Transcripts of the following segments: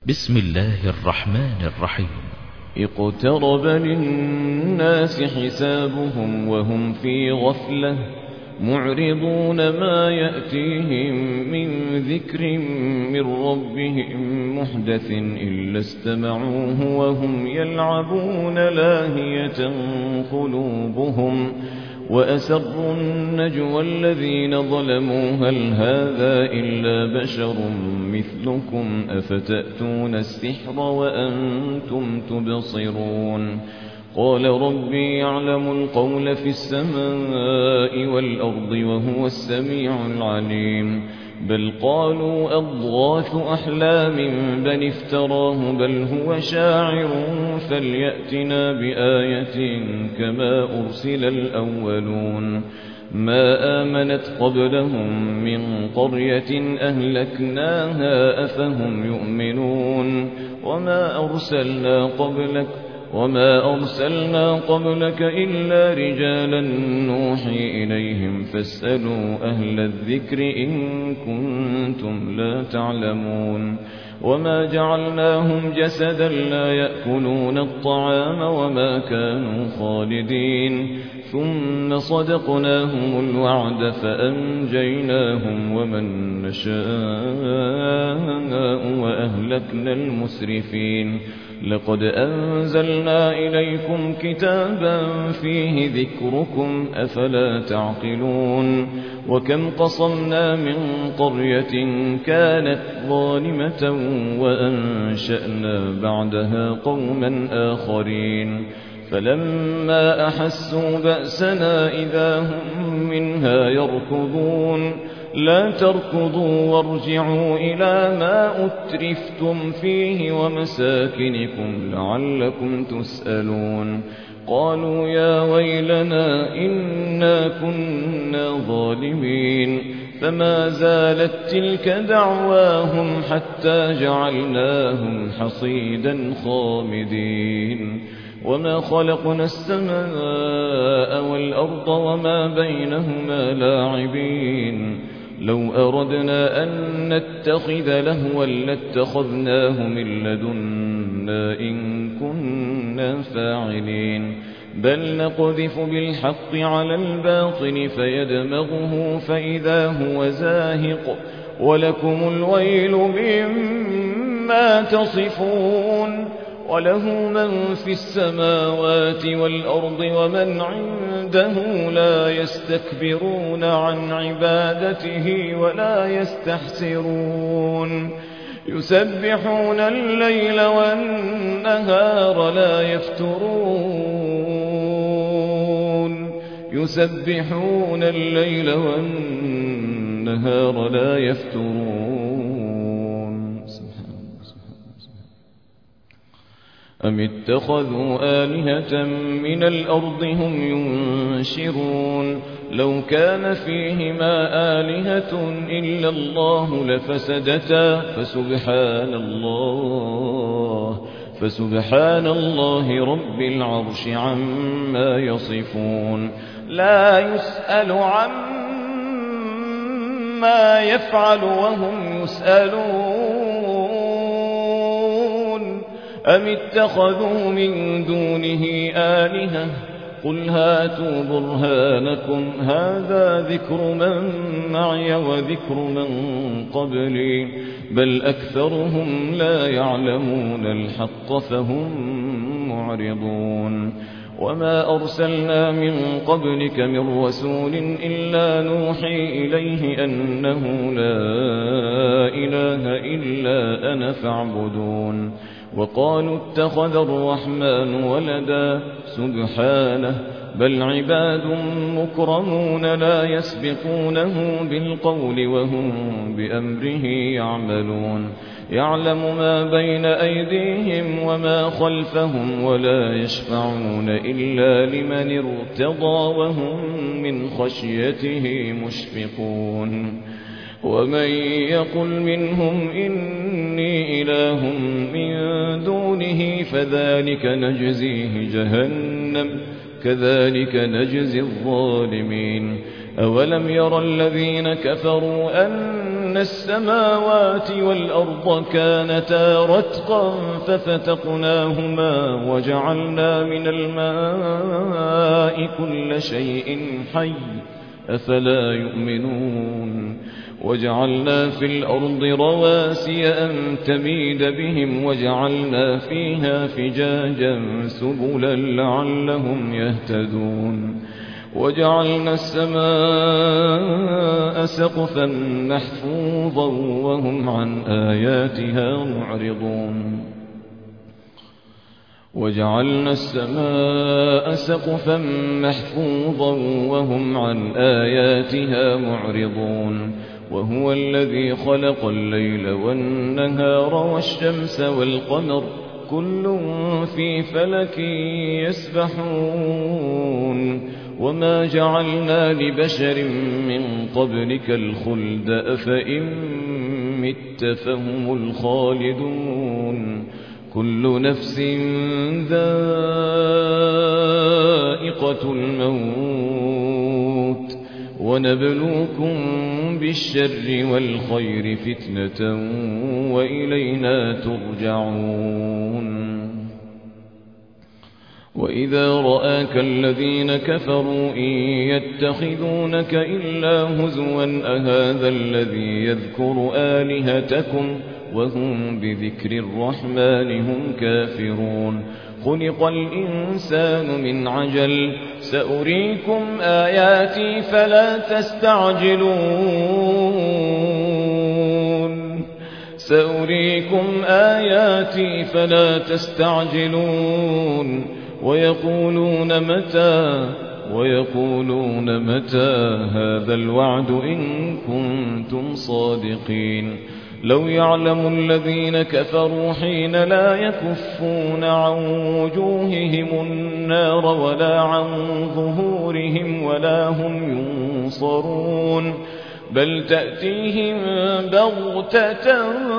بسم الله الرحمن الرحيم. اقترب للناس حسابهم وهم في غفلة معرضون ما يأتيهم من ذكر من ربهم محدث إلا استمعوه وهم يلعبون لاهية قلوبهم وأسروا النجوى الذين ظلموا هل هذا إلا بشر مثلكم أفتأتون السحر وأنتم تبصرون قال ربي يعلم القول في السماء والأرض وهو السميع العليم بل قالوا أضغاث أحلام بل افتراه بل هو شاعر فليأتنا بآية كما أرسل الأولون ما آمنت قبلهم من قرية أهلكناها أفهم يؤمنون وما أرسلنا قبلك إلا رجالا نوحي إليهم فاسألوا أهل الذكر إن كنتم لا تعلمون وما جعلناهم جسدا لا يأكلون الطعام وما كانوا خالدين ثم صدقناهم الوعد فأنجيناهم ومن نشاء وأهلكنا المسرفين لقد أنزلنا إليكم كتابا فيه ذكركم أفلا تعقلون وكم قصمنا من قرية كانت ظالمة وأنشأنا بعدها قوما آخرين فلما أحسوا بأسنا إذا هم منها يركضون لا تركضوا وارجعوا إلى ما أترفتم فيه ومساكنكم لعلكم تسألون قالوا يا ويلنا إنا كنا ظالمين فما زالت تلك دعواهم حتى جعلناهم حصيدا خامدين وما خلقنا السماء والأرض وما بينهما لاعبين لو أردنا أن نتخذ لهوا لاتخذناه من لدنا إن كنا فاعلين بل نقذف بالحق على الباطل فيدمغه فإذا هو زاهق ولكم الويل مما تصفون وله من في السماوات والأرض ومن عنده لا يستكبرون عن عبادته ولا يستحسرون يسبحون الليل والنهار لا يفترون أم اتخذوا آلهة من الأرض هم ينشرون لو كان فيهما آلهة إلا الله لفسدتا فسبحان الله رب العرش عما يصفون لا يسأل عما يفعل وهم يسألون أم اتخذوا من دونه آلهة قل هاتوا برهانكم هذا ذكر من معي وذكر من قبلي بل أكثرهم لا يعلمون الحق فهم معرضون وما أرسلنا من قبلك من رسول إلا نوحي إليه أنه لا إله إلا أنا فاعبدون وقالوا اتخذ الرحمن ولدا سبحانه بل عباد مكرمون لا يسبقونه بالقول وهم بأمره يعملون يعلم ما بين أيديهم وما خلفهم ولا يشفعون إلا لمن ارتضى وهم من خشيته مشفقون ومن يقل منهم إني إله من دونه فذلك نجزيه جهنم كذلك نجزي الظالمين أولم ير الذين كفروا أن أن السماوات والأرض كانتا رتقا ففتقناهما وجعلنا من الماء كل شيء حي أفلا يؤمنون وجعلنا في الأرض رواسي أن تميد بهم وجعلنا فيها فجاجا سبلا لعلهم يهتدون وجعلنا السماء سقفا محفوظا وهم عن آياتها معرضون وجعلنا السماء سقفا محفوظا وهم عن آياتها معرضون وهو الذي خلق الليل والنهار والشمس والقمر كل في فلك يسبحون وما جعلنا لبشر من قبلك الخلد أفإن مت فهم الخالدون كل نفس ذائقة الموت ونبلوكم بالشر والخير فتنة وإلينا ترجعون وإذا رآك الذين كفروا إن يتخذونك إلا هزوا أهذا الذي يذكر آلهتكم وهم بذكر الرحمن هم كافرون خلق الإنسان من عجل سأريكم آياتي فلا تستعجلون ويقولون متى هذا الوعد إن كنتم صادقين لو يعلم الذين كفروا حين لا يكفون عن وجوههم النار ولا عن ظهورهم ولا هم ينصرون بل تأتيهم بغتة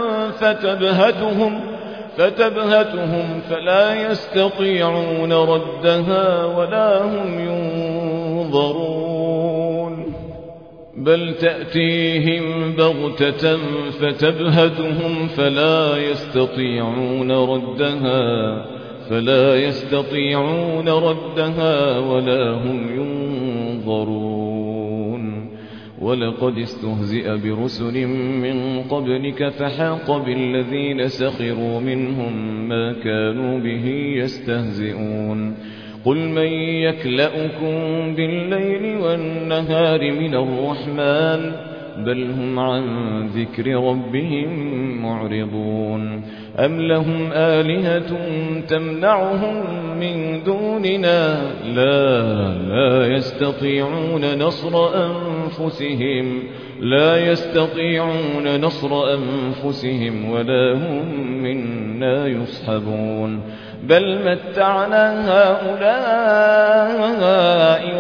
فتبهتهم فلا يستطيعون ردها ولا هم ينظرون بل تأتيهم بغتة فتبهتهم فلا يستطيعون ردها ولا هم ينظرون ولقد استهزئ برسل من قبلك فحاق بالذين سخروا منهم ما كانوا به يستهزئون قل من يكلأكم بالليل والنهار من الرحمن بل هم عن ذكر ربهم معرضون أم لهم آلهة تمنعهم من دوننا لا يستطيعون نصر أنفسهم ولا هم منا يصحبون بل متعنا هؤلاء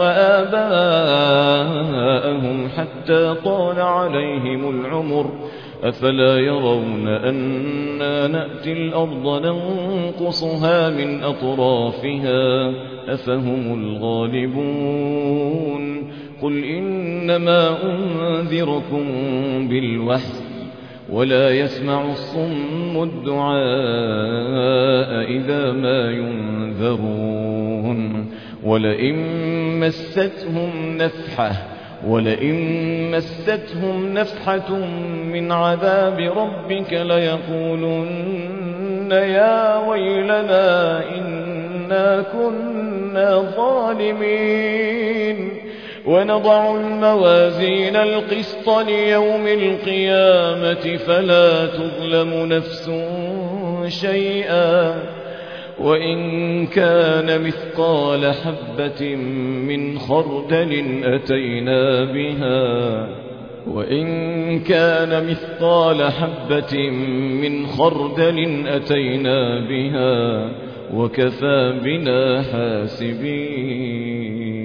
وآباءهم حتى طال عليهم العمر أفلا يرون أنا نأتي الأرض ننقصها من أطرافها أفهم الغالبون قل إنما أنذركم بالوحي ولا يسمع الصم الدعاء إذا ما ينذرون ولئن مستهم نفحة من عذاب ربك ليقولن يا ويلنا إنا كنا ظالمين ونضع الموازين القسط ليوم القيامة فلا تظلم نفس شيئا وإن كان مثقال حبة من خردل أتينا بها وكفى بنا حاسبين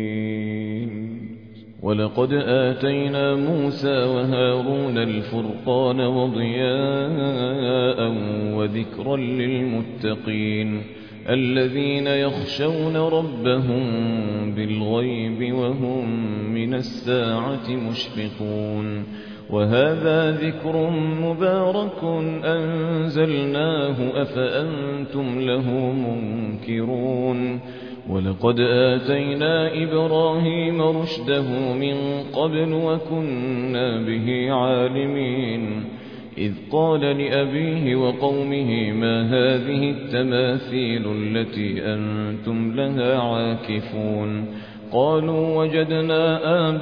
ولقد آتينا موسى وهارون الفرقان وضياء وذكرا للمتقين الذين يخشون ربهم بالغيب وهم من الساعة مشفقون وهذا ذكر مبارك أنزلناه أفأنتم له منكرون ولقد آتينا إبراهيم رشده من قبل وكنا به عالمين إذ قال لأبيه وقومه ما هذه التماثيل التي أنتم لها عاكفون قالوا وجدنا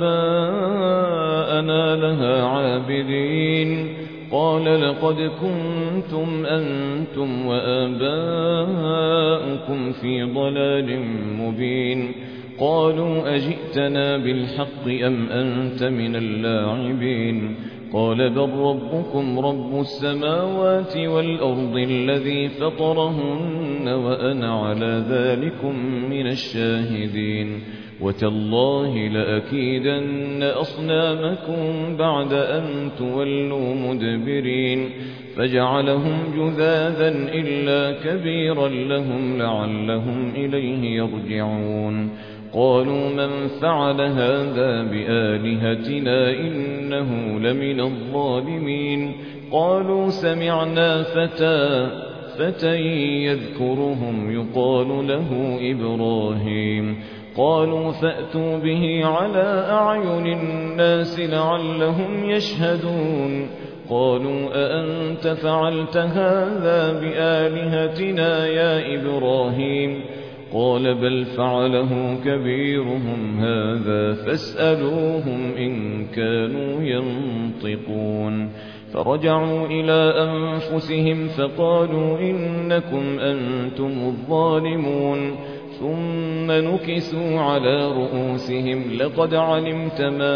آباءنا لها عابدين قال لقد كنتم أنتم وآباؤكم في ضلال مبين قالوا أجئتنا بالحق أم أنت من اللاعبين قال بل ربكم رب السماوات والأرض الذي فطرهن وأنا على ذلكم من الشاهدين وتالله لأكيدن أصنامكم بعد أن تولوا مدبرين فجعلهم جذاذا إلا كبيرا لهم لعلهم إليه يرجعون قالوا من فعل هذا بآلهتنا إنه لمن الظالمين قالوا سمعنا فتى يذكرهم يقال له إبراهيم قالوا فأتوا به على أعين الناس لعلهم يشهدون قالوا أأنت فعلت هذا بآلهتنا يا إبراهيم قال بل فعله كبيرهم هذا فاسألوهم إن كانوا ينطقون فرجعوا إلى أنفسهم فقالوا إنكم أنتم الظالمون ثم نكسوا على رؤوسهم لقد علمت ما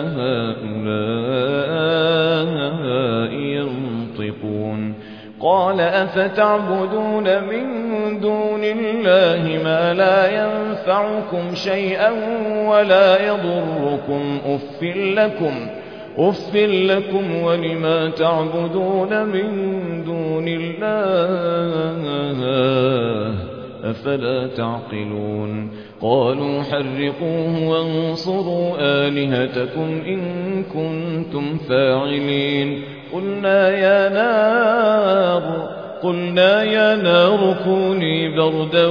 هؤلاء ينطقون قال أفتعبدون من دون الله ما لا ينفعكم شيئا ولا يضركم أف لكم ولما تعبدون من دون الله أفلا تعقلون قالوا حرقوه وانصروا آلهتكم إن كنتم فاعلين قلنا يا نار كوني بردا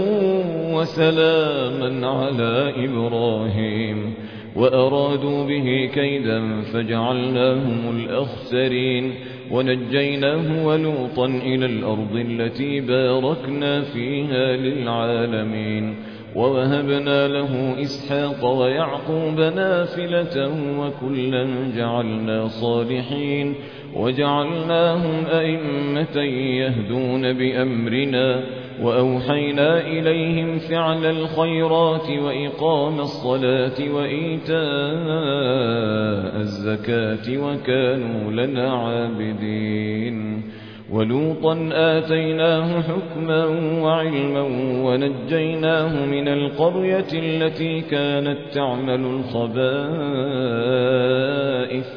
وسلاما على إبراهيم وأرادوا به كيدا فجعلناهم الأخسرين ونجيناه ولوطا إلى الأرض التي باركنا فيها للعالمين ووهبنا له إسحاق ويعقوب نافلة وكلا جعلنا صالحين وجعلناهم أئمة يهدون بأمرنا وأوحينا إليهم فعل الخيرات وإقام الصلاة وإيتاء الزكاة وكانوا لنا عابدين ولوطا آتيناه حكما وعلما ونجيناه من القرية التي كانت تعمل الخبائث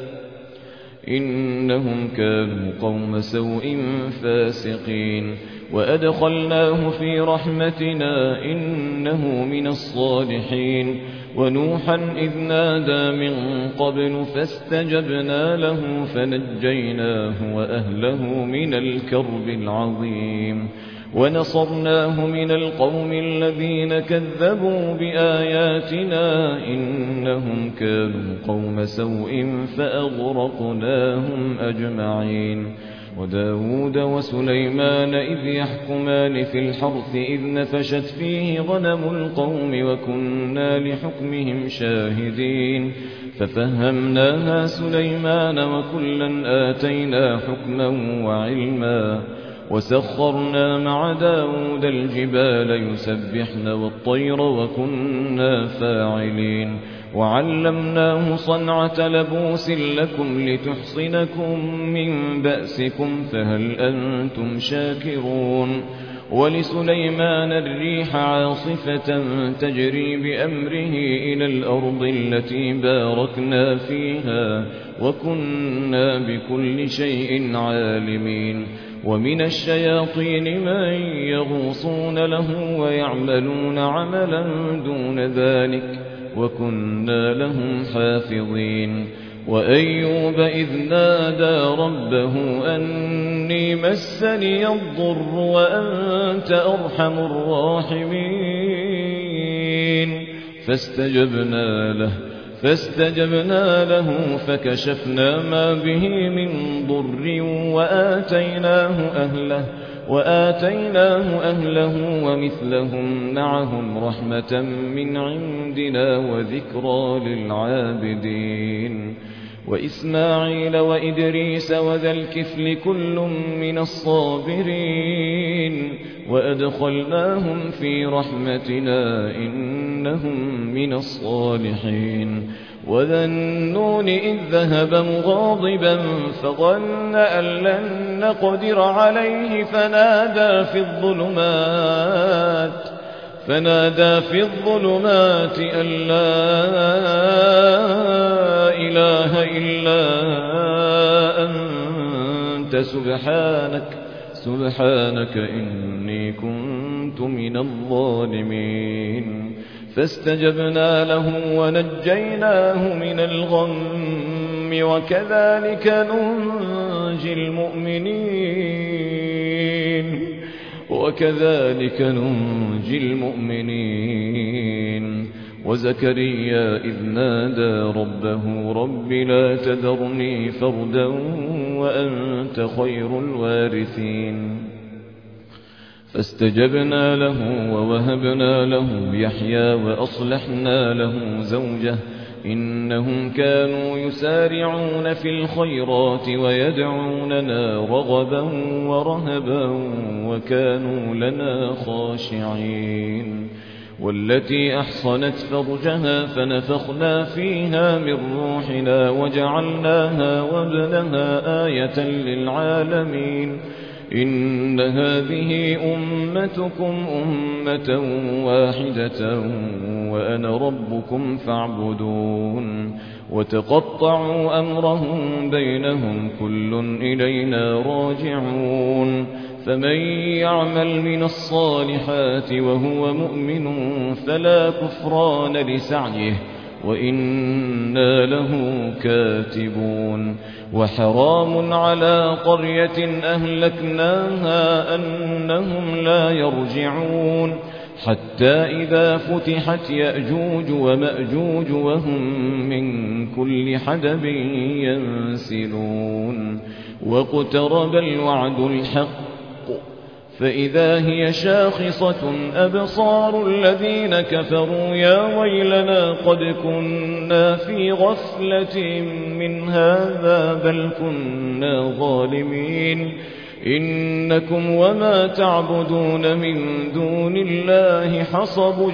إنهم كانوا قوم سوء فاسقين وأدخلناه في رحمتنا إنه من الصالحين ونوحا إذ نادى من قبل فاستجبنا له فنجيناه وأهله من الكرب العظيم ونصرناه من القوم الذين كذبوا بآياتنا إنهم كانوا قوم سوء فأغرقناهم أجمعين وداود وسليمان إذ يحكمان في الحرث إذ نفشت فيه غنم القوم وكنا لحكمهم شاهدين ففهمناها سليمان وكلا آتينا حكما وعلما وسخرنا مع داود الجبال يسبحن والطير وكنا فاعلين وعلمناه صنعة لبوس لكم لتحصنكم من بأسكم فهل أنتم شاكرون ولسليمان الريح عاصفة تجري بأمره إلى الأرض التي باركنا فيها وكنا بكل شيء عالمين ومن الشياطين من يغوصون له ويعملون عملا دون ذلك وكنا لهم حافظين وأيوب إذ نادى ربه أني مسني الضر وأنت أرحم الراحمين فاستجبنا له فكشفنا ما به من ضر وآتيناه أهله ومثلهم معهم رحمة من عندنا وذكرى للعابدين وإسماعيل وإدريس وذا الكفل كل من الصابرين وأدخلناهم في رحمتنا إنهم من الصالحين وذا النون إذ ذهب مغاضبا فظن أن لن نقدر عليه فنادى في الظلمات أن لا إله إلا أنت سبحانك إني كنت من الظالمين فاستجبنا له ونجيناه من الغم وكذلك ننجي المؤمنين وزكريا إذ نادى ربه رب لا تذرني فردا وأنت خير الوارثين فاستجبنا له ووهبنا له يحيى وأصلحنا له زوجه إنهم كانوا يسارعون في الخيرات ويدعوننا رغبا ورهبا وكانوا لنا خاشعين والتي أحصنت فرجها فنفخنا فيها من روحنا وجعلناها وابنها آية للعالمين إن هذه أمتكم أمة واحدة وأنا ربكم فاعبدون وتقطعوا أمرهم بينهم كل إلينا راجعون فمن يعمل من الصالحات وهو مؤمن فلا كفران لسعيه وإنا له كاتبون وحرام على قرية أهلكناها أنهم لا يرجعون حتى إذا فتحت يأجوج ومأجوج وهم من كل حدب ينسلون واقترب الوعد الحق فإذا هي شاخصة أبصار الذين كفروا يا ويلنا قد كنا في غفلة من هذا بل كنا ظالمين إنكم وما تعبدون من دون الله حصب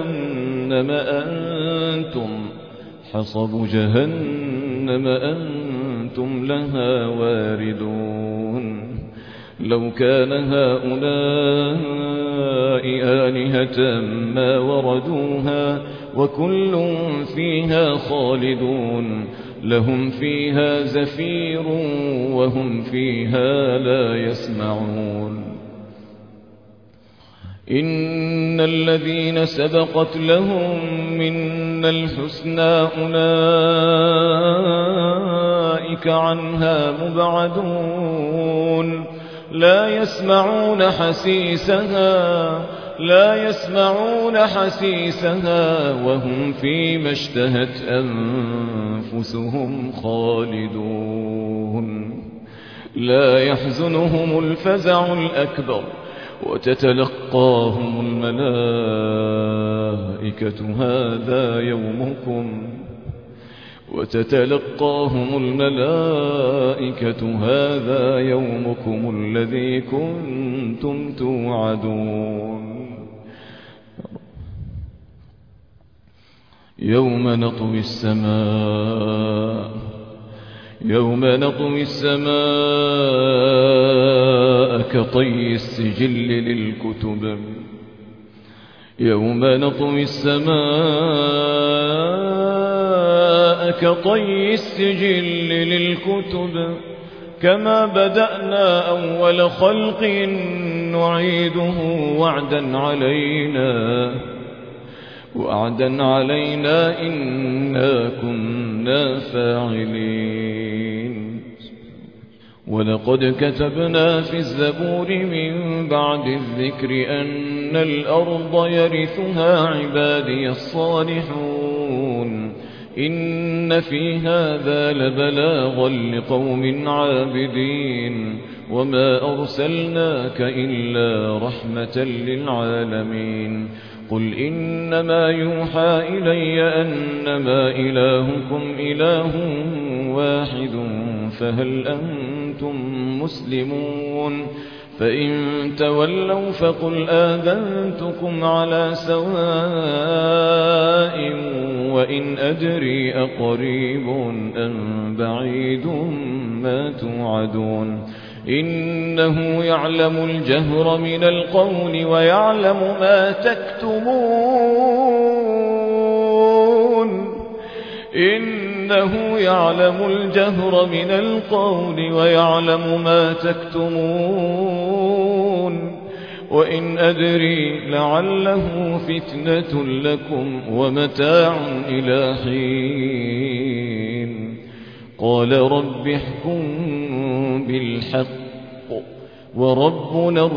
جهنم أنتم لها واردون لو كان هؤلاء آلهة ما وردوها وكل فيها خالدون لهم فيها زفير وهم فيها لا يسمعون إن الذين سبقت لهم منا الحسنى أولئك عنها مبعدون لا يسمعون حسيسها وهم فيما اشتهت أنفسهم خالدون لا يحزنهم الفزع الأكبر وتتلقاهم الملائكة هذا يومكم الذي كنتم توعدون يوم نطوي السماء كطي السجل للكتب كما بدأنا أول خلق نعيده وعدا علينا وعدا علينا إنا كنا فاعلين. ولقد كتبنا في الزبور من بعد الذكر أن الأرض يرثها عبادي الصالحون إن في هذا لبلاغا لقوم عابدين وما أرسلناك إلا رحمة للعالمين. قل إنما يوحى إلي أنما إلهكم إله واحد فهل أنتم مسلمون؟ فإن تولوا فقل آذنتكم على سواء وإن أدري أقريب أم بعيد ما توعدون. إنه يعلم الجهر من القول ويعلم ما تكتمون. إنه يعلم الجهر من القول ويعلم ما تكتمون. وإن أدري لعله فتنة لكم ومتاع إلى حين. قال رب احكم بالحق وربنا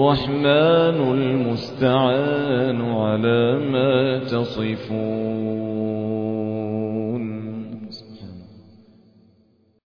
الرحمن المستعان على ما تصفون.